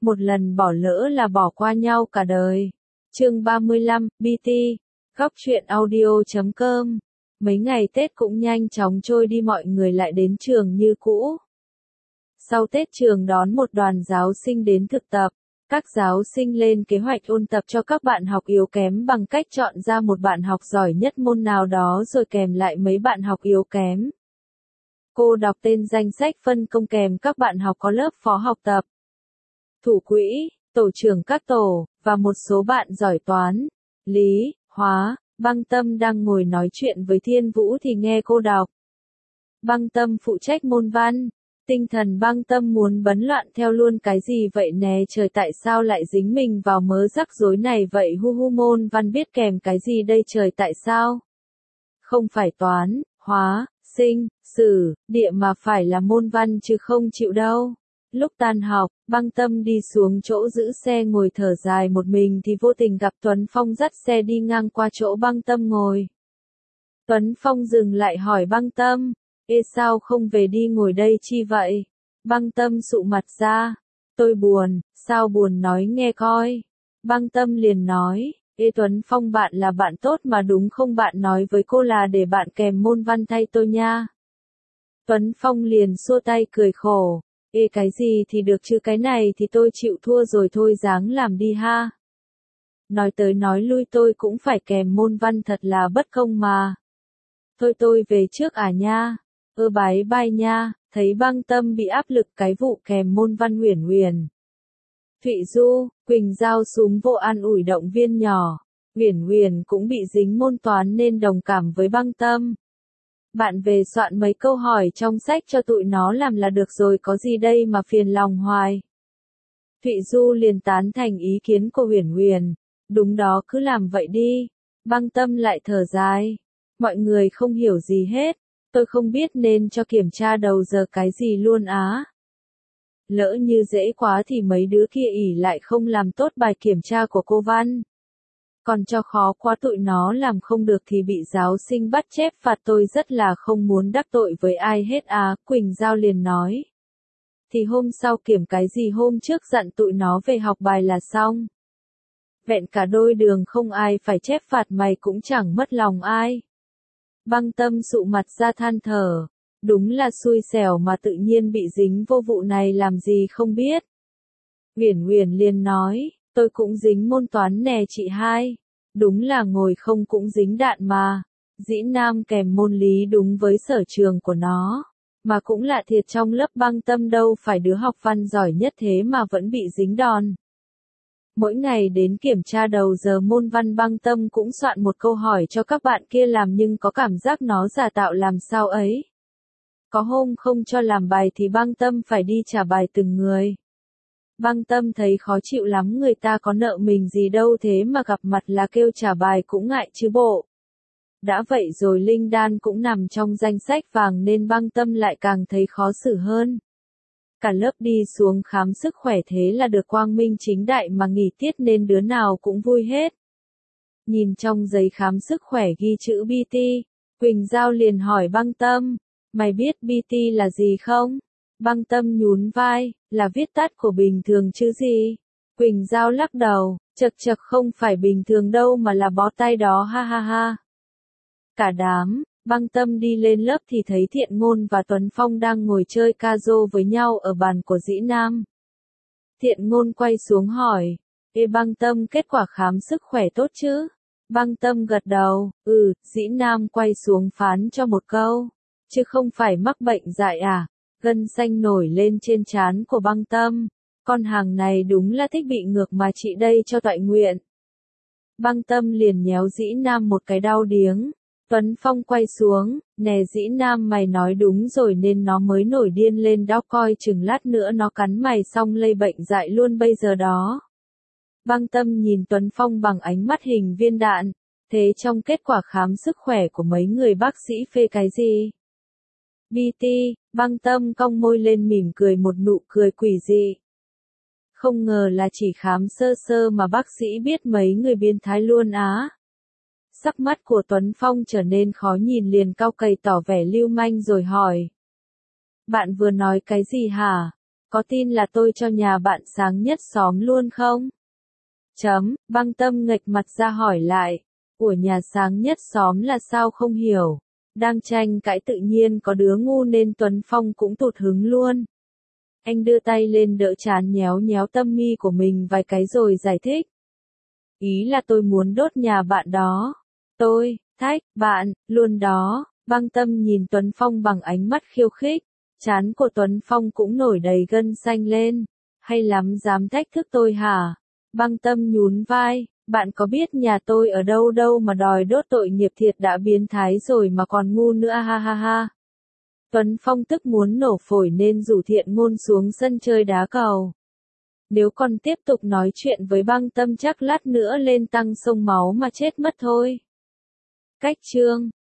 một lần bỏ lỡ là bỏ qua nhau cả đời. Chương 35, BT, Góc truyện audio.com. Mấy ngày Tết cũng nhanh chóng trôi đi, mọi người lại đến trường như cũ. Sau Tết trường đón một đoàn giáo sinh đến thực tập. Các giáo sinh lên kế hoạch ôn tập cho các bạn học yếu kém bằng cách chọn ra một bạn học giỏi nhất môn nào đó rồi kèm lại mấy bạn học yếu kém. Cô đọc tên danh sách phân công kèm các bạn học có lớp phó học tập, thủ quỹ, tổ trưởng các tổ, và một số bạn giỏi toán, lý, hóa. Băng Tâm đang ngồi nói chuyện với Thiên Vũ thì nghe cô đọc. Băng Tâm phụ trách môn văn. Tinh thần Băng Tâm muốn bấn loạn theo luôn. Cái gì vậy nè trời, tại sao lại dính mình vào mớ rắc rối này vậy? Hu hu, môn văn biết kèm cái gì đây trời, tại sao không phải toán, hóa, sinh, sử, địa mà phải là môn văn chứ không chịu đâu. Lúc tan học, Băng Tâm đi xuống chỗ giữ xe ngồi thở dài một mình thì vô tình gặp Tuấn Phong dắt xe đi ngang qua chỗ Băng Tâm ngồi. Tuấn Phong dừng lại hỏi Băng Tâm, ê sao không về đi ngồi đây chi vậy? Băng Tâm sụ mặt ra, tôi buồn. Sao buồn nói nghe coi. Băng Tâm liền nói, ê Tuấn Phong, bạn là bạn tốt mà đúng không, bạn nói với cô là để bạn kèm môn văn thay tôi nha. Tuấn Phong liền xua tay cười khổ. Ê cái gì thì được chứ, cái này thì tôi chịu thua rồi, thôi ráng làm đi ha. Nói tới nói lui tôi cũng phải kèm môn văn, thật là bất công mà. Thôi tôi về trước à nha. Bái bai nha. Thấy Băng Tâm bị áp lực cái vụ kèm môn văn, Uyển Uyển, Thụy Du, Quỳnh Giao súm vô an ủi động viên nhỏ. Uyển Uyển cũng bị dính môn toán nên đồng cảm với Băng Tâm. Bạn về soạn mấy câu hỏi trong sách cho tụi nó làm là được rồi, có gì đây mà phiền lòng hoài. Thụy Du liền tán thành ý kiến của Uyển Uyển. Đúng đó, cứ làm vậy đi. Băng Tâm lại thở dài. Mọi người không hiểu gì hết. Tôi không biết nên cho kiểm tra đầu giờ cái gì luôn á. Lỡ như dễ quá thì mấy đứa kia ỉ lại không làm tốt bài kiểm tra của cô Văn. Còn cho khó quá tụi nó làm không được thì bị giáo sinh bắt chép phạt, tôi rất là không muốn đắc tội với ai hết à. Quỳnh Giao liền nói. Thì hôm sau kiểm cái gì, hôm trước dặn tụi nó về học bài là xong. Vẹn cả đôi đường không ai phải chép phạt, mày cũng chẳng mất lòng ai. Băng Tâm sụ mặt ra than thở. Đúng là xui xẻo mà tự nhiên bị dính vô vụ này làm gì không biết. Uyển Uyển liền nói, tôi cũng dính môn toán nè chị hai. Đúng là ngồi không cũng dính đạn mà. Dĩ Nam kèm môn lý đúng với sở trường của nó. Mà cũng lạ thiệt, trong lớp Băng Tâm đâu phải đứa học văn giỏi nhất thế mà vẫn bị dính đòn. Mỗi ngày đến kiểm tra đầu giờ môn văn, Băng Tâm cũng soạn một câu hỏi cho các bạn kia làm nhưng có cảm giác nó giả tạo làm sao ấy. Có hôm không cho làm bài thì Băng Tâm phải đi trả bài từng người. Băng Tâm thấy khó chịu lắm, người ta có nợ mình gì đâu thế mà gặp mặt là kêu trả bài cũng ngại chứ bộ. Đã vậy rồi Linh Đan cũng nằm trong danh sách vàng nên Băng Tâm lại càng thấy khó xử hơn. Cả lớp đi xuống khám sức khỏe thế là được quang minh chính đại mà nghỉ tiết nên đứa nào cũng vui hết. Nhìn trong giấy khám sức khỏe ghi chữ BT, Quỳnh Giao liền hỏi Băng Tâm, mày biết BT là gì không? Băng Tâm nhún vai, là viết tắt của bình thường chứ gì? Quỳnh Giao lắc đầu, chật chật không phải bình thường đâu mà là bó tay đó, ha ha ha. Cả đám, Băng Tâm đi lên lớp thì thấy Thiện Ngôn và Tuấn Phong đang ngồi chơi ca-rô với nhau ở bàn của Dĩ Nam. Thiện Ngôn quay xuống hỏi, ê Băng Tâm, kết quả khám sức khỏe tốt chứ? Băng Tâm gật đầu, Dĩ Nam quay xuống phán cho một câu, chứ không phải mắc bệnh dại à? Gân xanh nổi lên trên trán của Băng Tâm, con hàng này đúng là thích bị ngược mà chị đây cho toại nguyện. Băng Tâm liền nhéo Dĩ Nam một cái đau điếng. Tuấn Phong quay xuống, nè Dĩ Nam, mày nói đúng rồi nên nó mới nổi điên lên đó, coi chừng lát nữa nó cắn mày xong lây bệnh dại luôn bây giờ đó. Băng Tâm nhìn Tuấn Phong bằng ánh mắt hình viên đạn, thế trong kết quả khám sức khỏe của mấy người bác sĩ phê cái gì? BT, Băng Tâm cong môi lên mỉm cười một nụ cười quỷ dị. Không ngờ là chỉ khám sơ sơ mà bác sĩ biết mấy người biến thái luôn á. Sắc mắt của Tuấn Phong trở nên khó nhìn, liền cau cày tỏ vẻ lưu manh rồi hỏi. Bạn vừa nói cái gì hả? có tin là tôi cho nhà bạn sáng nhất xóm luôn không? Băng Tâm nghệch mặt ra hỏi lại, của nhà sáng nhất xóm là sao không hiểu. Đang tranh cãi tự nhiên có đứa ngu nên Tuấn Phong cũng tụt hứng luôn. Anh đưa tay lên đỡ trán nhéo nhéo tâm mi của mình vài cái rồi giải thích. Ý là tôi muốn đốt nhà bạn đó. Tôi, bạn, luôn đó. Băng Tâm nhìn Tuấn Phong bằng ánh mắt khiêu khích. Trán của Tuấn Phong cũng nổi đầy gân xanh lên. Hay lắm dám thách thức tôi hả? Băng Tâm nhún vai. Bạn có biết nhà tôi ở đâu đâu mà đòi đốt, tội nghiệp thiệt, đã biến thái rồi mà còn ngu nữa, ha ha ha. Tuấn Phong tức muốn nổ phổi nên rủ Thiện Ngôn xuống sân chơi đá cầu. Nếu còn tiếp tục nói chuyện với Băng Tâm chắc lát nữa lên tăng sông máu mà chết mất thôi. Cách chương